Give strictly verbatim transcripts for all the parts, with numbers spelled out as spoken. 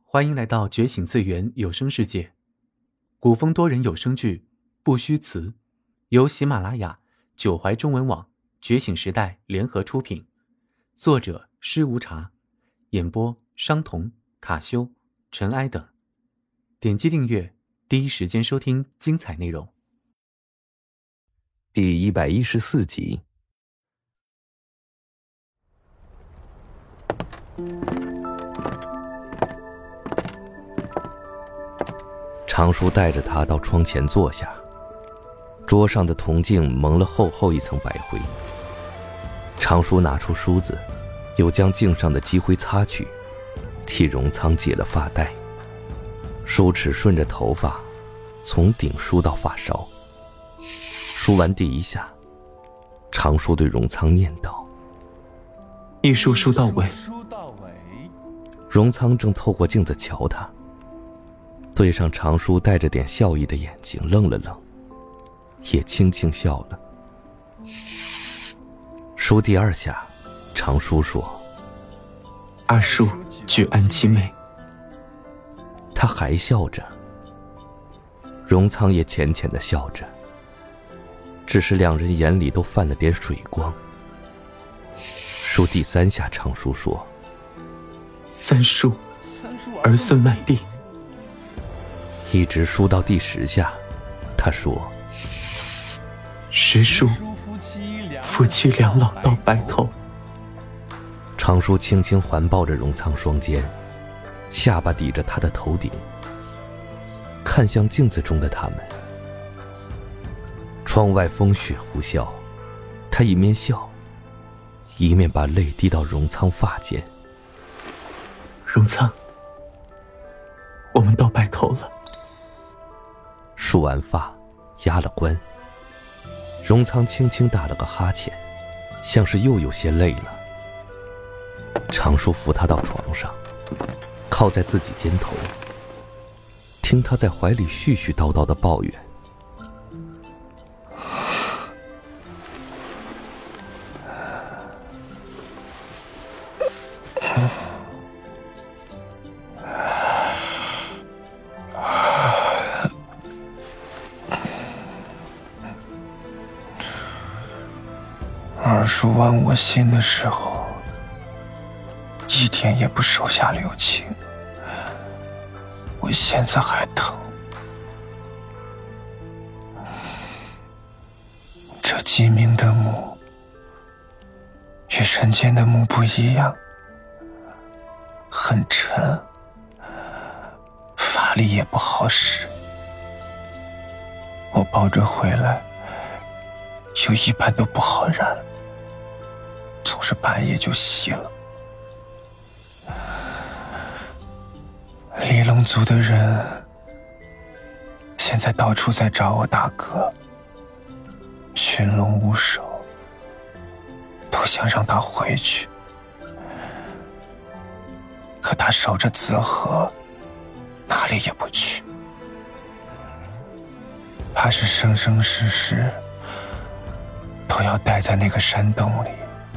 欢迎来到觉醒次元有声世界，古风多人有声剧《不虚词》，由喜马拉雅、九怀中文网、觉醒时代联合出品，作者施无茶，演播商童、卡修、尘埃等。点击订阅，第一时间收听精彩内容。 第一百一十四集。常叔带着他到窗前坐下，桌上的铜镜蒙了厚厚一层白灰。常叔拿出梳子，又将镜上的积灰擦去，替荣仓解了发带，梳齿顺着头发从顶梳到发梢。梳完第一下，常叔对荣仓念道： 一梳梳到尾。 荣仓正透过镜子瞧他，对上常叔带着点笑意的眼睛，愣了愣，也轻轻笑了。梳第二下，常叔说： 二叔举案齐眉。 他还笑着，荣仓也浅浅地笑着，只是两人眼里都泛了点水光。梳第三下，常叔说： 三叔儿孙满地。 一直梳到第十下，他说： 十叔夫妻两老到白头。 常叔轻轻环抱着荣仓双肩，下巴抵着他的头顶，看向镜子中的他们。窗外风雪呼啸，他一面笑，一面把泪滴到荣仓发间。 荣仓，我们到白头了。 梳完发，压了冠，荣仓轻轻打了个哈欠，像是又有些累了。常叔扶他到床上，靠在自己肩头，听他在怀里絮絮叨叨的抱怨。 二叔剜我心的时候，一点也不手下留情，我现在还疼。这鸡鸣的木与人间的木不一样，很沉，法力也不好使。我抱着回来，有一半都不好燃，总是半夜就熄了。离龙族的人现在到处在找我大哥，群龙无首，都想让他回去。可他守着泽河，哪里也不去，怕是生生世世都要待在那个山洞里。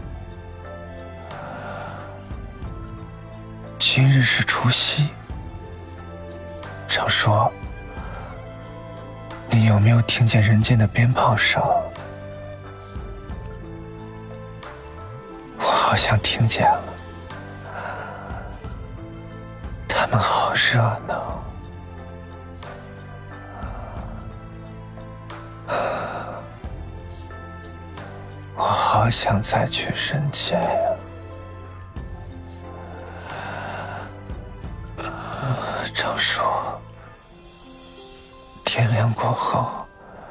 今日是除夕，常说，你有没有听见人间的鞭炮声？我好像听见了，他们好热闹。我好想再去人间呀！常说，天亮过后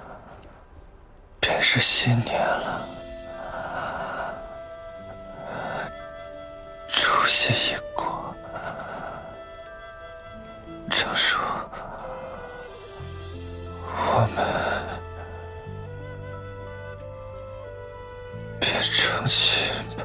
便是新年了。除夕一过，常说，我们便成亲吧。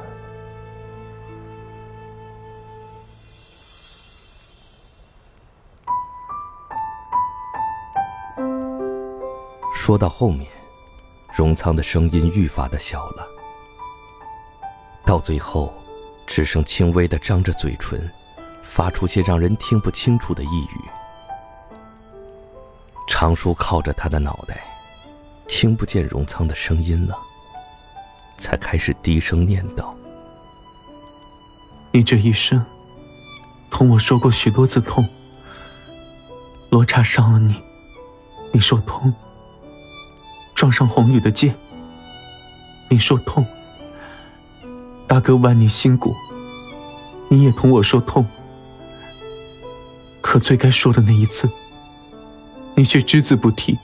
说到后面，荣仓的声音愈发的小了，到最后只剩轻微的张着嘴唇， 发出些让人听不清楚的呓语。常叔靠着他的脑袋，听不见荣仓的声音了，才开始低声念叨：“ 你这一生同我说过许多次痛，罗刹伤了你，你说痛；撞上红女的剑，你说痛；大哥剜你心骨，你也同我说痛。可最该说的那一次，你却只字不提。”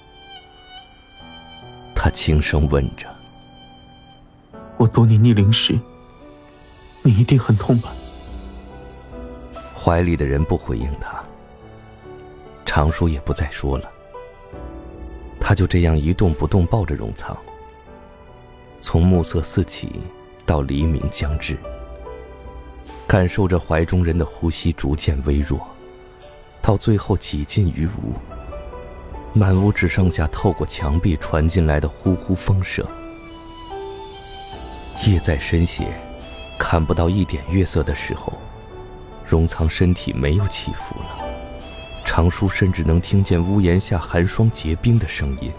他轻声问着：“ 我夺你逆鳞时，你一定很痛吧？” 怀里的人不回应他，常叔也不再说了。他就这样一动不动抱着荣仓，从暮色四起到黎明将至，感受着怀中人的呼吸逐渐微弱，到最后几近于无。满屋只剩下透过墙壁传进来的呼呼风声。夜在深斜，看不到一点月色的时候，荣仓身体没有起伏了，常叔甚至能听见屋檐下寒霜结冰的声音。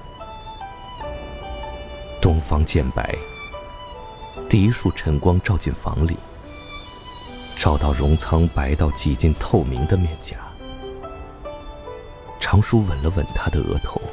东方渐白，第一束晨光照进房里，照到荣仓白到几近透明的面颊。常叔吻了吻他的额头：“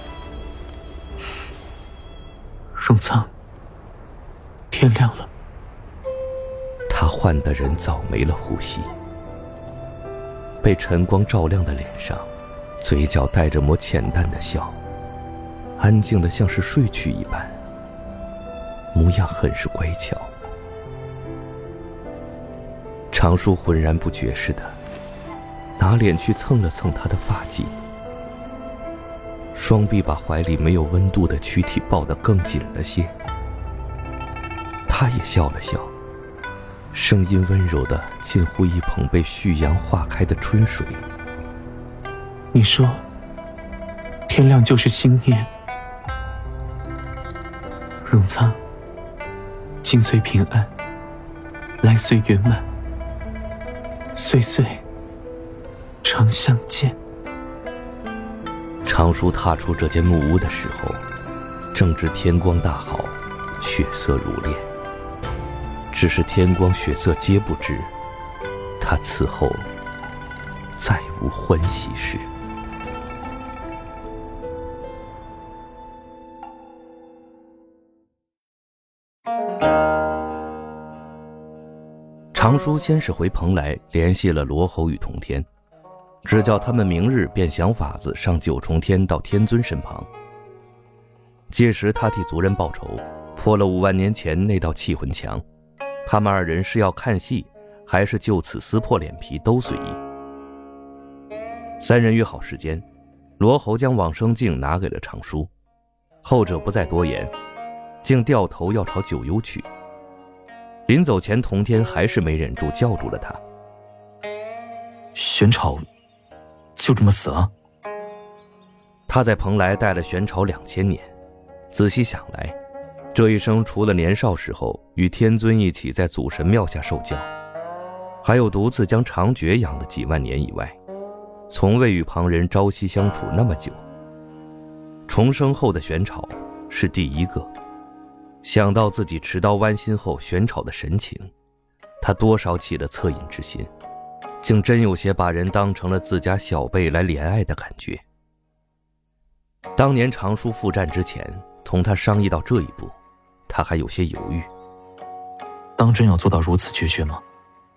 荣仓，天亮了。” 他唤得人早没了呼吸，被晨光照亮的脸上，嘴角带着抹浅淡的笑，安静的像是睡去一般，模样很是乖巧。常叔浑然不觉似的，拿脸去蹭了蹭他的发髻，双臂把怀里没有温度的躯体抱得更紧了些。他也笑了笑，声音温柔的近乎一捧被旭阳化开的春水：“ 你说，天亮就是新年。荣仓，今岁平安，来岁圆满，岁岁常相见。” 常叔踏出这间木屋的时候，正值天光大好，血色如练。只是天光血色皆不知，他此后再无欢喜事。常叔先是回蓬莱联系了罗侯与同天，只叫他们明日便想法子上九重天到天尊身旁。届时他替族人报仇，破了五万年前那道气魂墙。他们二人是要看戏，还是就此撕破脸皮都随意。三人约好时间，罗侯将往生镜拿给了常叔，后者不再多言，竟掉头要朝九幽去。临走前，同天还是没忍住叫住了他：“ 玄朝就这么死了？” 他在蓬莱待了玄朝两千年，仔细想来，这一生除了年少时候与天尊一起在祖神庙下受教，还有独自将长觉养的几万年以外，从未与旁人朝夕相处那么久。重生后的玄朝是第一个。想到自己持刀剜心后玄朝的神情，他多少起了恻隐之心，竟真有些把人当成了自家小辈来怜爱的感觉。当年常叔赴战之前同他商议到这一步，他还有些犹豫。 当真要做到如此决绝吗？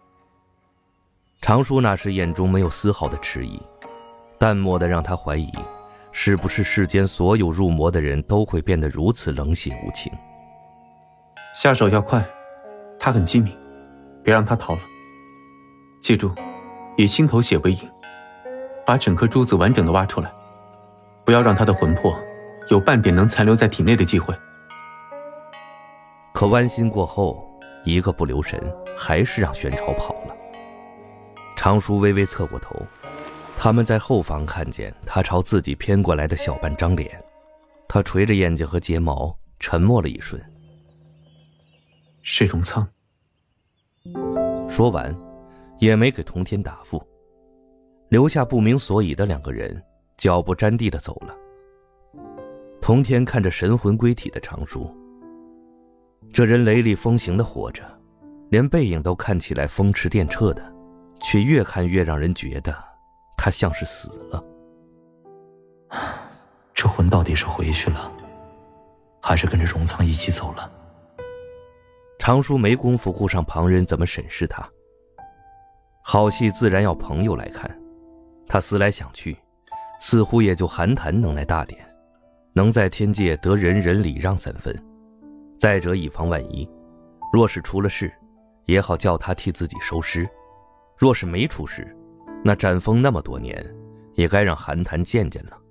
常叔那时眼中没有丝毫的迟疑，淡漠的让他怀疑，是不是世间所有入魔的人都会变得如此冷血无情。 下手要快，他很机敏，别让他逃了。记住，以心头血为引，把整颗珠子完整的挖出来，不要让他的魂魄有半点能残留在体内的机会。 可剜心过后，一个不留神，还是让玄朝跑了。常叔微微侧过头，他们在后房看见他朝自己偏过来的小半张脸，他垂着眼睛和睫毛，沉默了一瞬。 是荣仓。 说完， 也没给童天答复，留下不明所以的两个人脚不沾地的走了。童天看着神魂归体的常叔，这人雷厉风行的活着，连背影都看起来风驰电掣的，却越看越让人觉得他像是死了。 这魂到底是回去了，还是跟着荣苍一起走了？ 常叔没工夫顾上旁人怎么审视他，好戏自然要朋友来看。他思来想去，似乎也就韩谈能耐大点，能在天界得人人礼让三分。再者以防万一，若是出了事，也好叫他替自己收尸；若是没出事，那战锋那么多年，也该让韩谈见见了。